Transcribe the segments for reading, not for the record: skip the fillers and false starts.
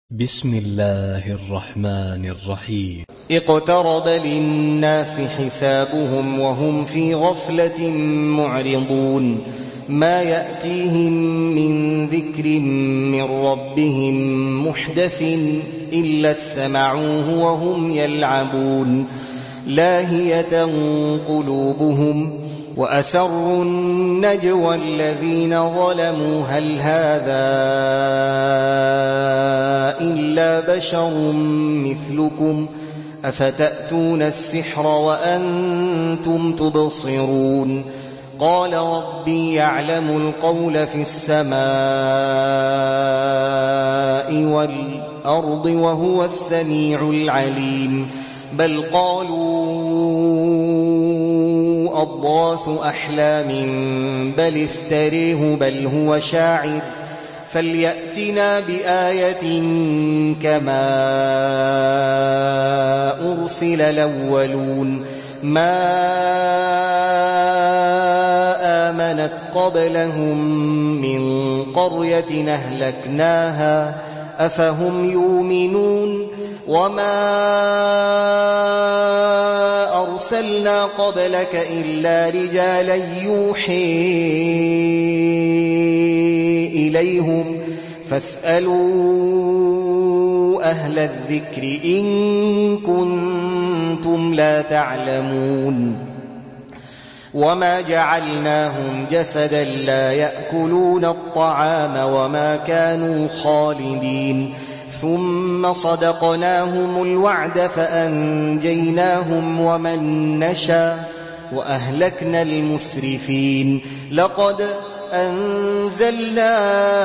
بسم الله الرحمن الرحيم. اقترب للناس حسابهم وهم في غفلة معرضون ما يأتيهم من ذكر من ربهم محدث إلا استمعوه وهم يلعبون لاهية قلوبهم وأسروا النجوى الذين ظلموا هل هذا إلا بشر مثلكم أفتأتون السحر وأنتم تبصرون قال ربي يعلم القول في السماء والأرض وهو السميع العليم بل قالوا أضغاث أحلام بل افتريه بل هو شاعر فليأتنا بآية كما أرسل الأولون ما آمنت قبلهم من قرية أهلكناها أفهم يؤمنون وما أرسلنا قبلك إلا رجالا يوحي إليهم فاسألوا أهل الذكر إن كنتم لا تعلمون وما جعلناهم جسدا لا يأكلون الطعام وما كانوا خالدين ثم صدقناهم الوعد فأنجيناهم ومن نشاء وأهلكنا المسرفين لقد أنزلنا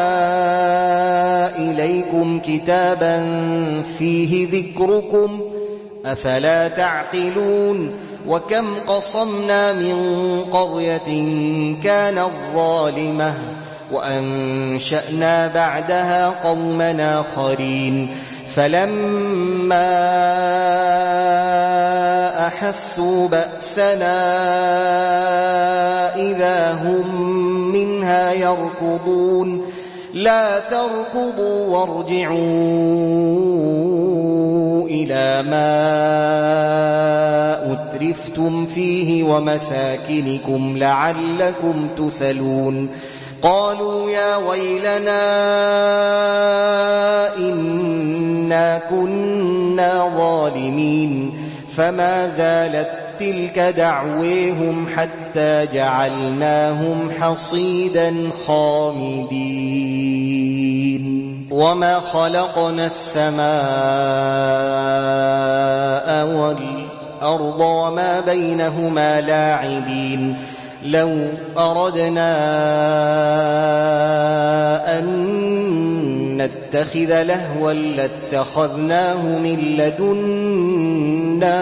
إليكم كتابا فيه ذكركم أفلا تعقلون وكم قصمنا من قرية كانت ظالمة وأنشأنا بعدها قوما آخرين فلما أحسوا بأسنا إذا هم منها يركضون لا تركضوا وارجعوا إلى ما أترفتم فيه ومساكنكم لعلكم تسلون قالوا يا ويلنا إنا كنا ظالمين فما زالت تلك دعويهم حتى جعلناهم حصيدا خامدين وما خلقنا السماء والأرض وما بينهما لاعبين لو أردنا أن نتخذ لهوا لاتخذناه من لدنا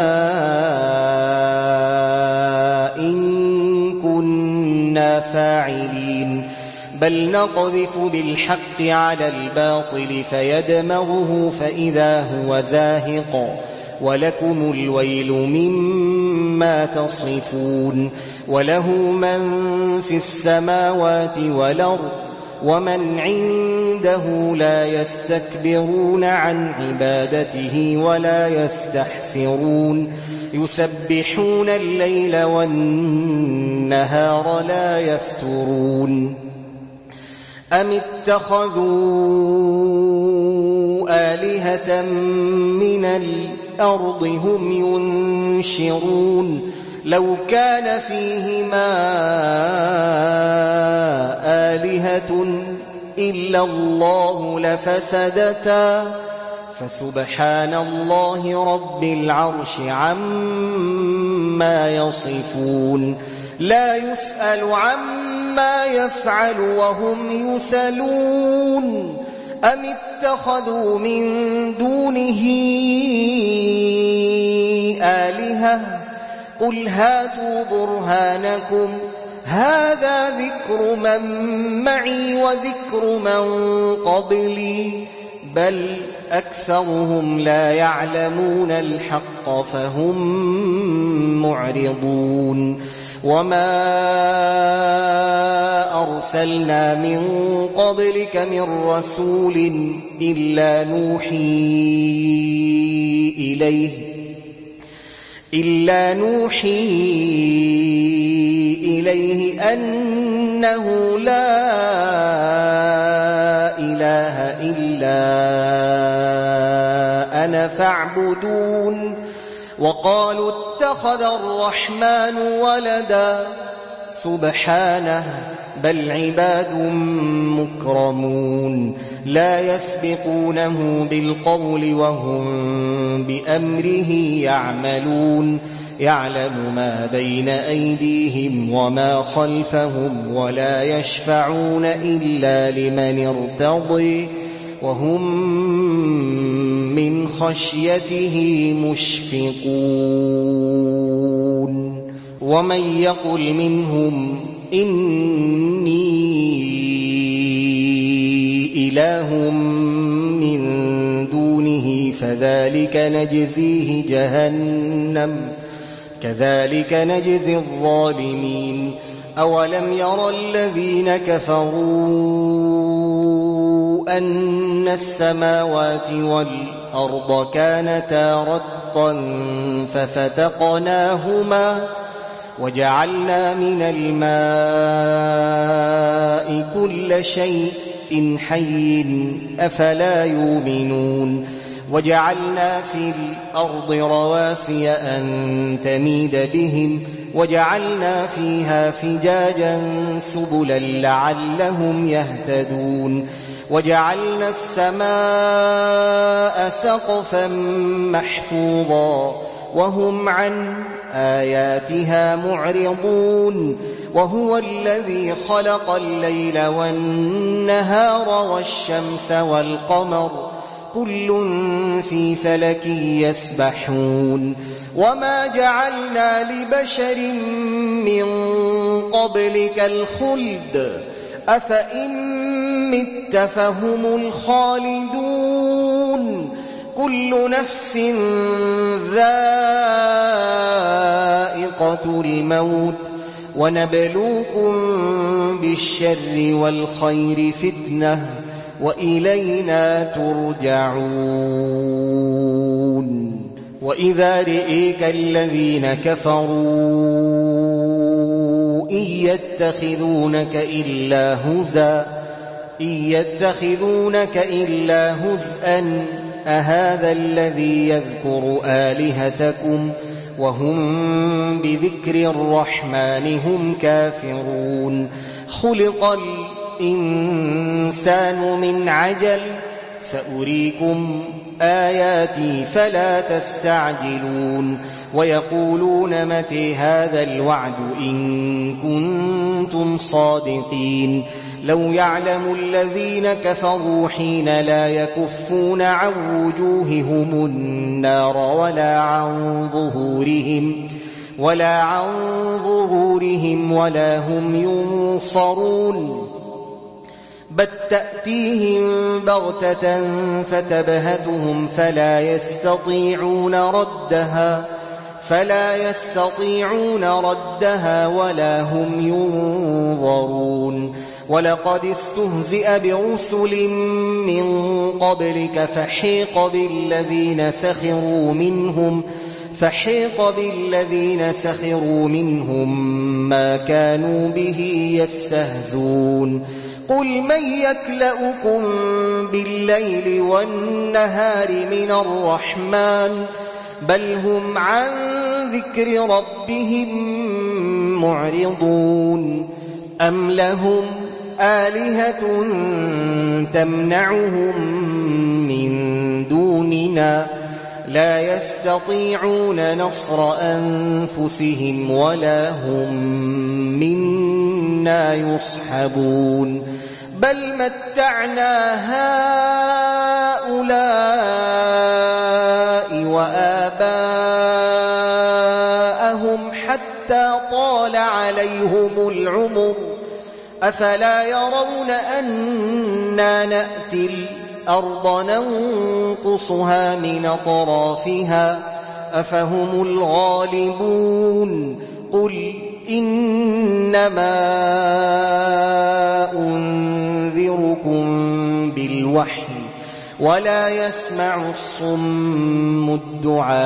إن كنا فاعلين بل نقذف بالحق على الباطل فيدمغه فإذا هو زاهق ولكم الويل مما تصفون وله من في السماوات والأرض ومن عنده لا يستكبرون عن عبادته ولا يستحسرون يسبحون الليل والنهار لا يفترون أم اتخذوا آلهة من الأرض هم ينشرون لو كان فيهما آلهة إلا الله لفسدتا فسبحان الله رب العرش عما يصفون لا يسأل عما يفعل وهم يسألون أم اتخذوا من دونه آلهة قل هاتوا برهانكم هذا ذكر من معي وذكر من قبلي بل أكثرهم لا يعلمون الحق فهم معرضون وما أرسلنا من قبلك من رسول إلا نوحي إليه أنه لا إله إلا أنا فاعبدون وقالوا اتخذ الرحمن ولدا سبحانه بل عباد مكرمون لا يسبقونه بالقول وهم بأمره يعملون يعلم ما بين أيديهم وما خلفهم ولا يشفعون إلا لمن ارتضي وهم من خشيته مشفقون ومن يقل منهم إني إله من دونه فذلك نجزيه جهنم كذلك نجزي الظالمين أولم ير الذين كفروا أن السماوات والأرض كانتا رتقا ففتقناهما وجعلنا من الماء كل شيء حي أفلا يؤمنون وجعلنا في الأرض رواسي أن تميد بهم وجعلنا فيها فجاجا سبلا لعلهم يهتدون وجعلنا السماء سقفا محفوظا وهم عن آياتها معرضون وهو الذي خلق الليل والنهار والشمس والقمر كل في فلك يسبحون وما جعلنا لبشر من قبلك الخلد أفإن مت فهم الخالدون كل نفس ذائقة الموت ونبلوكم بالشر والخير فتنة وإلينا ترجعون وإذا رئيك الذين كفروا إن يتخذونك إلا هزءا أهذا الذي يذكر آلهتكم وهم بذكر الرحمن هم كافرون خلق الإنسان من عجل سأريكم آياتي فلا تستعجلون ويقولون متى هذا الوعد إن كنتم صادقين لو يعلم الذين كفروا حين لا يكفون عن وجوههم النار ولا عن ظهورهم ولا هم ينصرون بل تأتيهم بغتة فتبهتهم فلا يستطيعون ردها ولا هم ينظرون ولقد استهزئ برسل من قبلك فحيق بالذين سخروا منهم ما كانوا به يستهزون قل من يكلؤكم بالليل والنهار من الرحمن بل هم عن ذكر ربهم معرضون أم لهم آلهة تمنعهم من دوننا لا يستطيعون نصر أنفسهم ولا هم منا يصحبون بل متعنا هؤلاء وآباءهم حتى طال عليهم العمر أفلا يرون أنا نأتي الأرض ننقصها من أطرافها أفهم الغالبون قل إنما أنذركم بالوحي ولا يسمع الصم الدعاء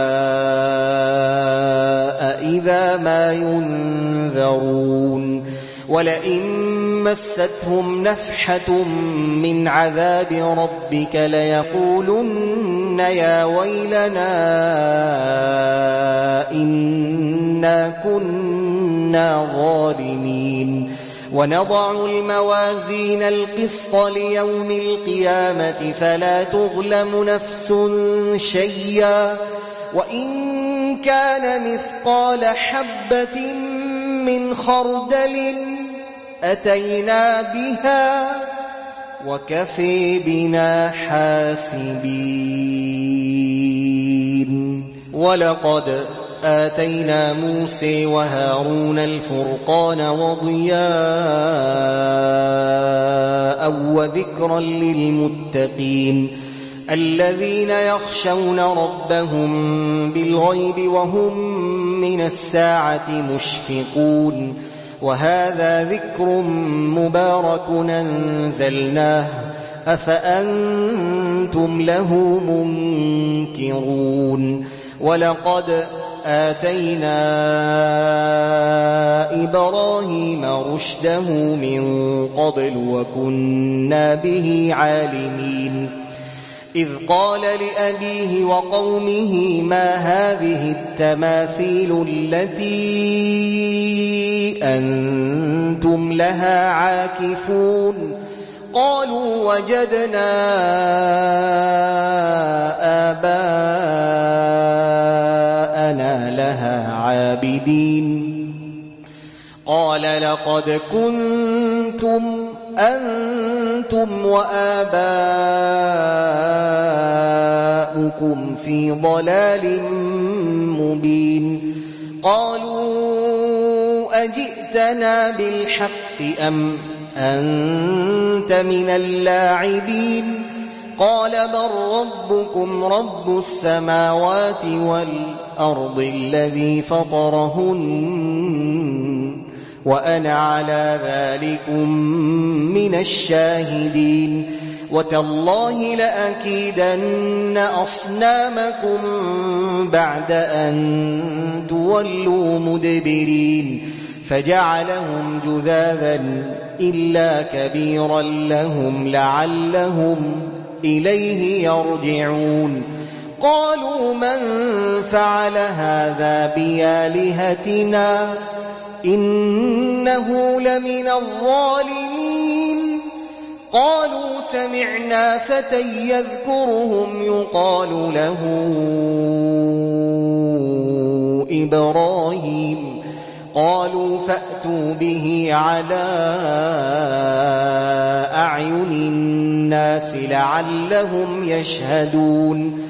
إذا ما ينذرون ولئن مستهم نفحة من عذاب ربك ليقولن يا ويلنا إنا كنا ظالمين ونضع الموازين القسط ليوم القيامة فلا تظلم نفس شيئا وإن كان مثقال حبة من خردل أتينا بها وكفي بنا حاسبين ولقد آتينا موسى وهارون الفرقان وضياء وذكرا للمتقين الذين يخشون ربهم بالغيب وهم من الساعة مشفقون وهذا ذكر مبارك أنزلناه أفأنتم له منكرون ولقد آتينا إبراهيم رشده من قبل وكنا به عالمين إذ قال لأبيه وقومه ما هذه التماثيل التي أنتم لها عاكفون قالوا وجدنا آباءنا لها عابدين قال لقد كنتم أنتم وآباؤكم في ضلال مبين قالوا أجئتنا بالحق أم أنت من اللاعبين قال بل ربكم رب السماوات والأرض الذي فطرهن وأنا على ذلكم من الشاهدين وتالله لأكيدن أصنامكم بعد أن تولوا مدبرين فجعلهم جذاذا إلا كبيرا لهم لعلهم إليه يرجعون قالوا من فعل هذا بآلهتنا إنه لمن الظالمين قالوا سمعنا فتى يذكرهم يقال له إبراهيم قالوا فأتوا به على أعين الناس لعلهم يشهدون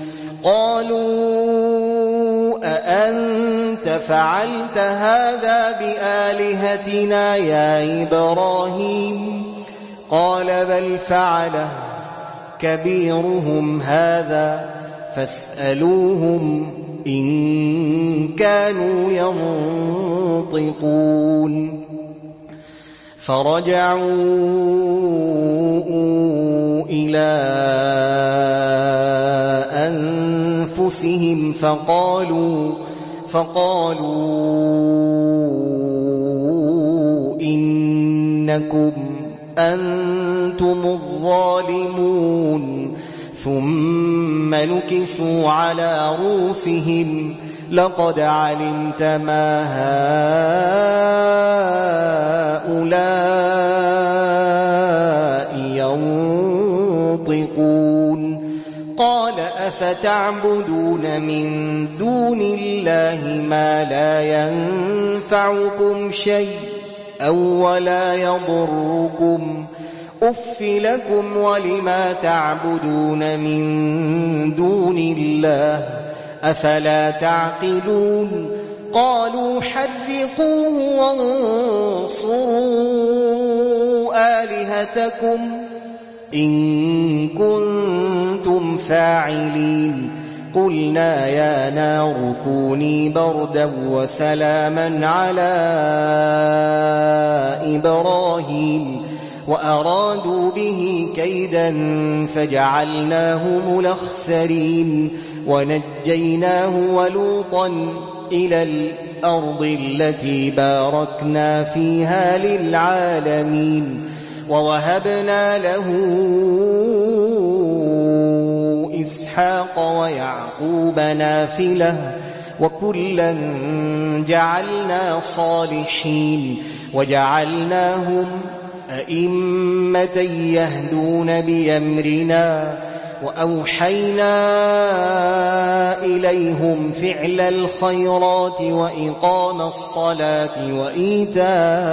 قالوا أأنت فعلت هذا بآلهتنا يا إبراهيم قال بل فعله كبيرهم هذا فاسألوهم إن كانوا ينطقون فرجعوا إلى أنفسهم فقالوا إنكم أنتم الظالمون ثم نكسوا على رؤوسهم لقد علمت ما هؤلاء ينطقون قال أفتعبدون من دون الله ما لا ينفعكم شيء أو ولا يضركم أف لكم ولما تعبدون من دون الله أفلا تعقلون قالوا حرقوه وانصروا آلهتكم إن كنتم فاعلين قلنا يا نار كوني بردا وسلاما على إبراهيم وأرادوا به كيدا فجعلناهم الأخسرين ونجيناه ولوطا إلى الأرض التي باركنا فيها للعالمين ووهبنا له إسحاق ويعقوب نافلة وكلا جعلنا صالحين وجعلناهم أئمة يهدون بأمرنا وأوحينا إليهم فعل الخيرات وإقام الصلاة وإيتاء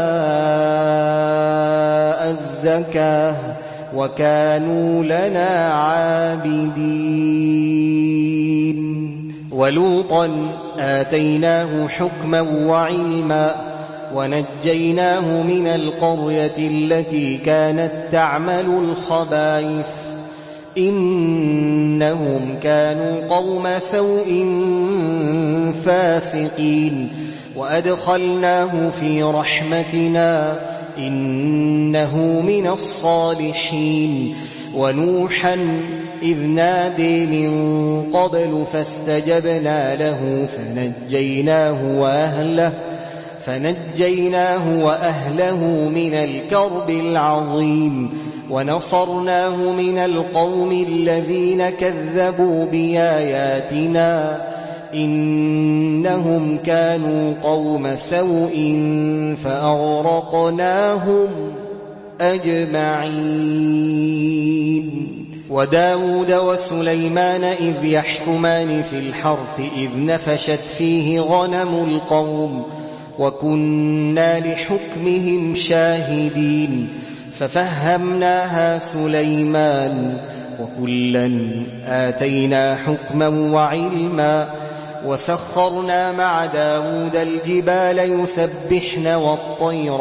الزكاة وكانوا لنا عابدين ولوطا آتيناه حكما وعلما ونجيناه من القرية التي كانت تعمل الخبائث إنهم كانوا قوم سوء فاسقين وأدخلناه في رحمتنا إنه من الصالحين ونوحا إذ نادي من قبل فاستجبنا له فنجيناه وأهله من الكرب العظيم ونصرناه من القوم الذين كذبوا بآياتنا إنهم كانوا قوم سوء فأغرقناهم أجمعين وداود وسليمان إذ يحكمان في الحرث إذ نفشت فيه غنم القوم وكنا لحكمهم شاهدين ففهمناها سليمان وكلا آتينا حكما وعلما وسخرنا مع داود الجبال يسبحن والطير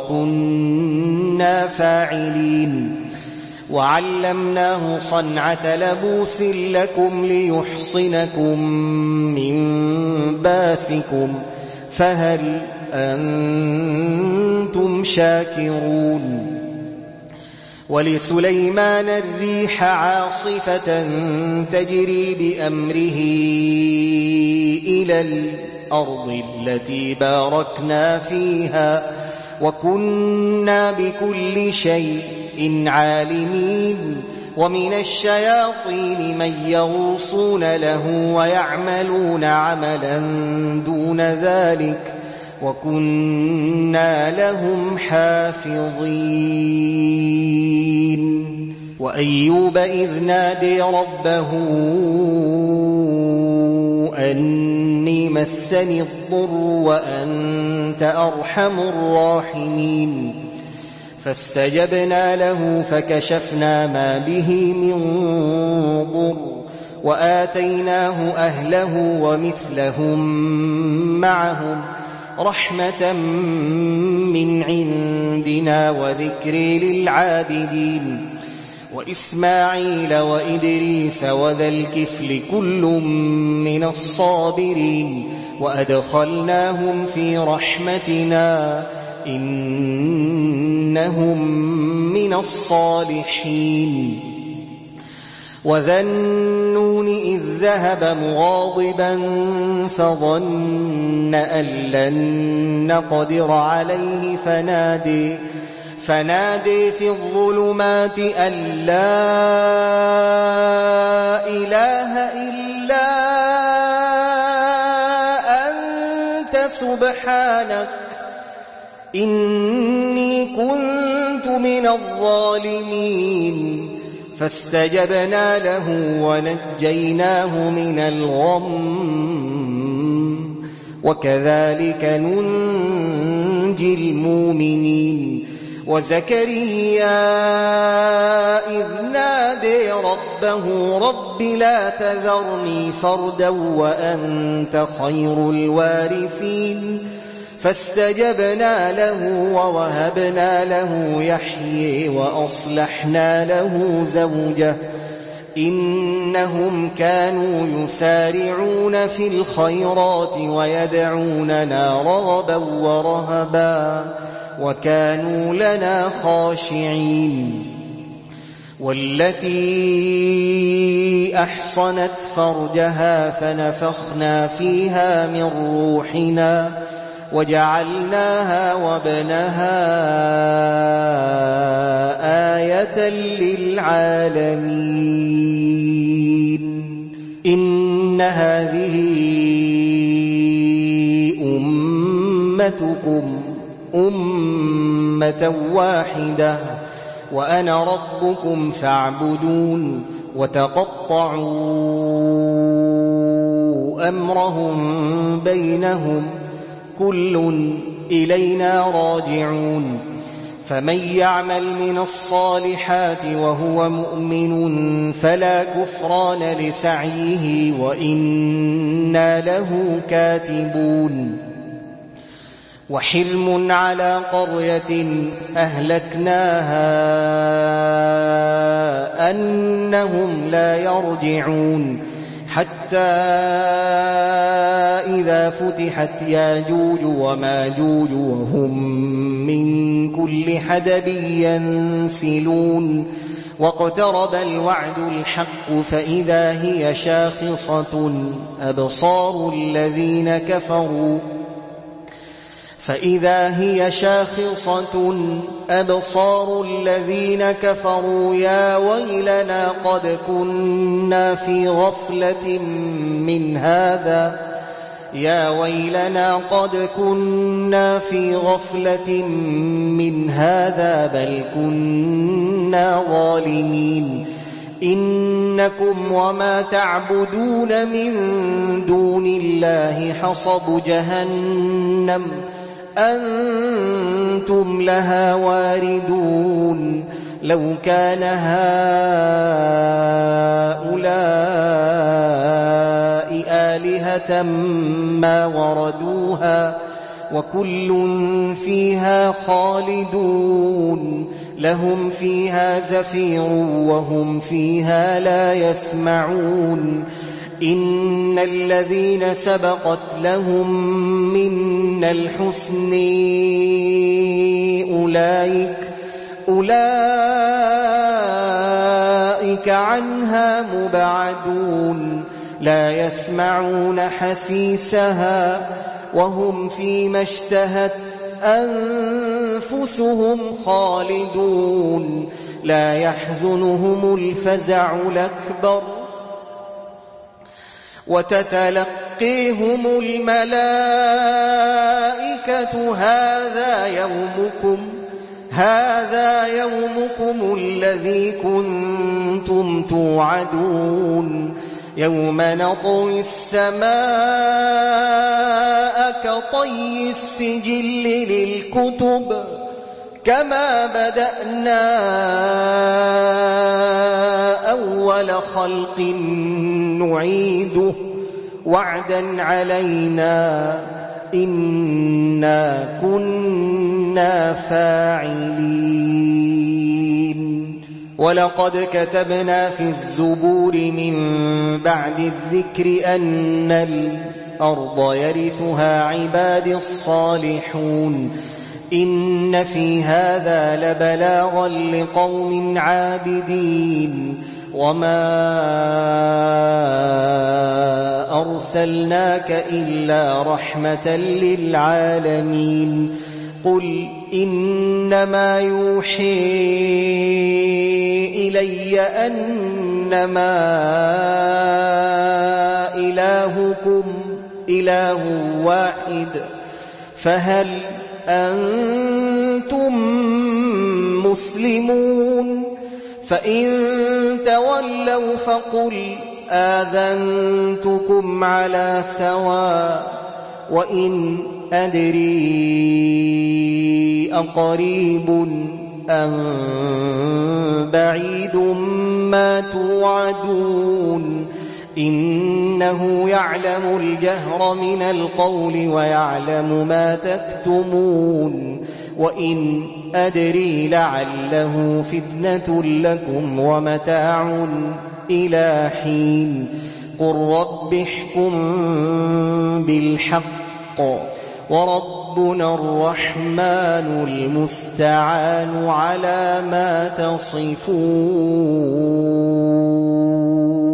وكنا فاعلين وعلمناه صنعة لبوس لكم ليحصنكم من باسكم فهل أنتم شاكرون ولسليمان الريح عاصفة تجري بأمره إلى الأرض التي باركنا فيها وكنا بكل شيء عالمين ومن الشياطين من يغوصون له ويعملون عملا دون ذلك وكنا لهم حافظين وأيوب إذ نادي ربه أني مسني الضر وأنت أرحم الراحمين فاستجبنا له فكشفنا ما به من ضر وآتيناه أهله ومثلهم معهم رحمة من عندنا وذكر للعابدين وإسماعيل وإدريس وذا الكفل كل من الصابرين وأدخلناهم في رحمتنا إنهم من الصالحين وذا النون إذ ذهب مغاضبا فظن أن لن نقدر عليه فنادي في الظلمات أن لا إله إلا أنت سبحانك إني كنت من الظالمين فاستجبنا له ونجيناه من الغم وكذلك ننجي المؤمنين وزكريا إذ نادي ربه رب لا تذرني فردا وأنت خير الوارثين فاستجبنا له ووهبنا له يحيي وأصلحنا له زوجه إنهم كانوا يسارعون في الخيرات ويدعوننا رغبا ورهبا وكانوا لنا خاشعين. والتي أحصنت فرجها فنفخنا فيها من روحنا وجعلناها وابنها آية للعالمين. إن هذه أمتكم أمة واحدة وأنا ربكم فاعبدون. وتقطعوا أمرهم بينهم كل إلينا راجعون. فمن يعمل من الصالحات وهو مؤمن فلا كفران لسعيه وإنا له كاتبون. وحلم على قرية أهلكناها أنهم لا يرجعون حتى إذا فتحت ياجوج وماجوج وهم من كل حدب ينسلون. واقترب الوعد الحق فإذا هي شاخصة أبصار الذين كفروا يا ويلنا قد كنا في غفلة من هذا بل كنا ظالمين. إنكم وما تعبدون من دون الله حصب جهنم أنتم لها واردون. لو كان هؤلاء آلهة ما وردوها وكل فيها خالدون. لهم فيها زفير وهم فيها لا يسمعون. إن الذين سبقت لهم منا الحسن أولئك عنها مبعدون. لا يسمعون حسيسها وهم فيما اشتهت أنفسهم خالدون. لا يحزنهم الفزع الأكبر وتتلقيهم الملائكة هذا يومكم الذي كنتم توعدون. يوم نطوي السماء كطي السجل للكتب كما بدأنا أول خلق نعيده وعدا علينا إنا كنا فاعلين. ولقد كتبنا في الزبور من بعد الذكر أن الأرض يرثها عبادي الصالحون. إن في هذا لبلاغا لقوم عابدين. وما أرسلناك إلا رحمة للعالمين. قل إنما يوحي إلي أنما إلهكم إله واحد فهل أنتم مسلمون؟ فإن تولوا فقل آذنتكم على سواء. وإن أدري أقريب أم بعيد ما توعدون إنه يعلم الجهر من القول ويعلم ما تكتمون. وإن أدري لعله فتنة لكم إلى حين قل رب احكم بالحق وربنا الرحمن المستعان على ما تصفون.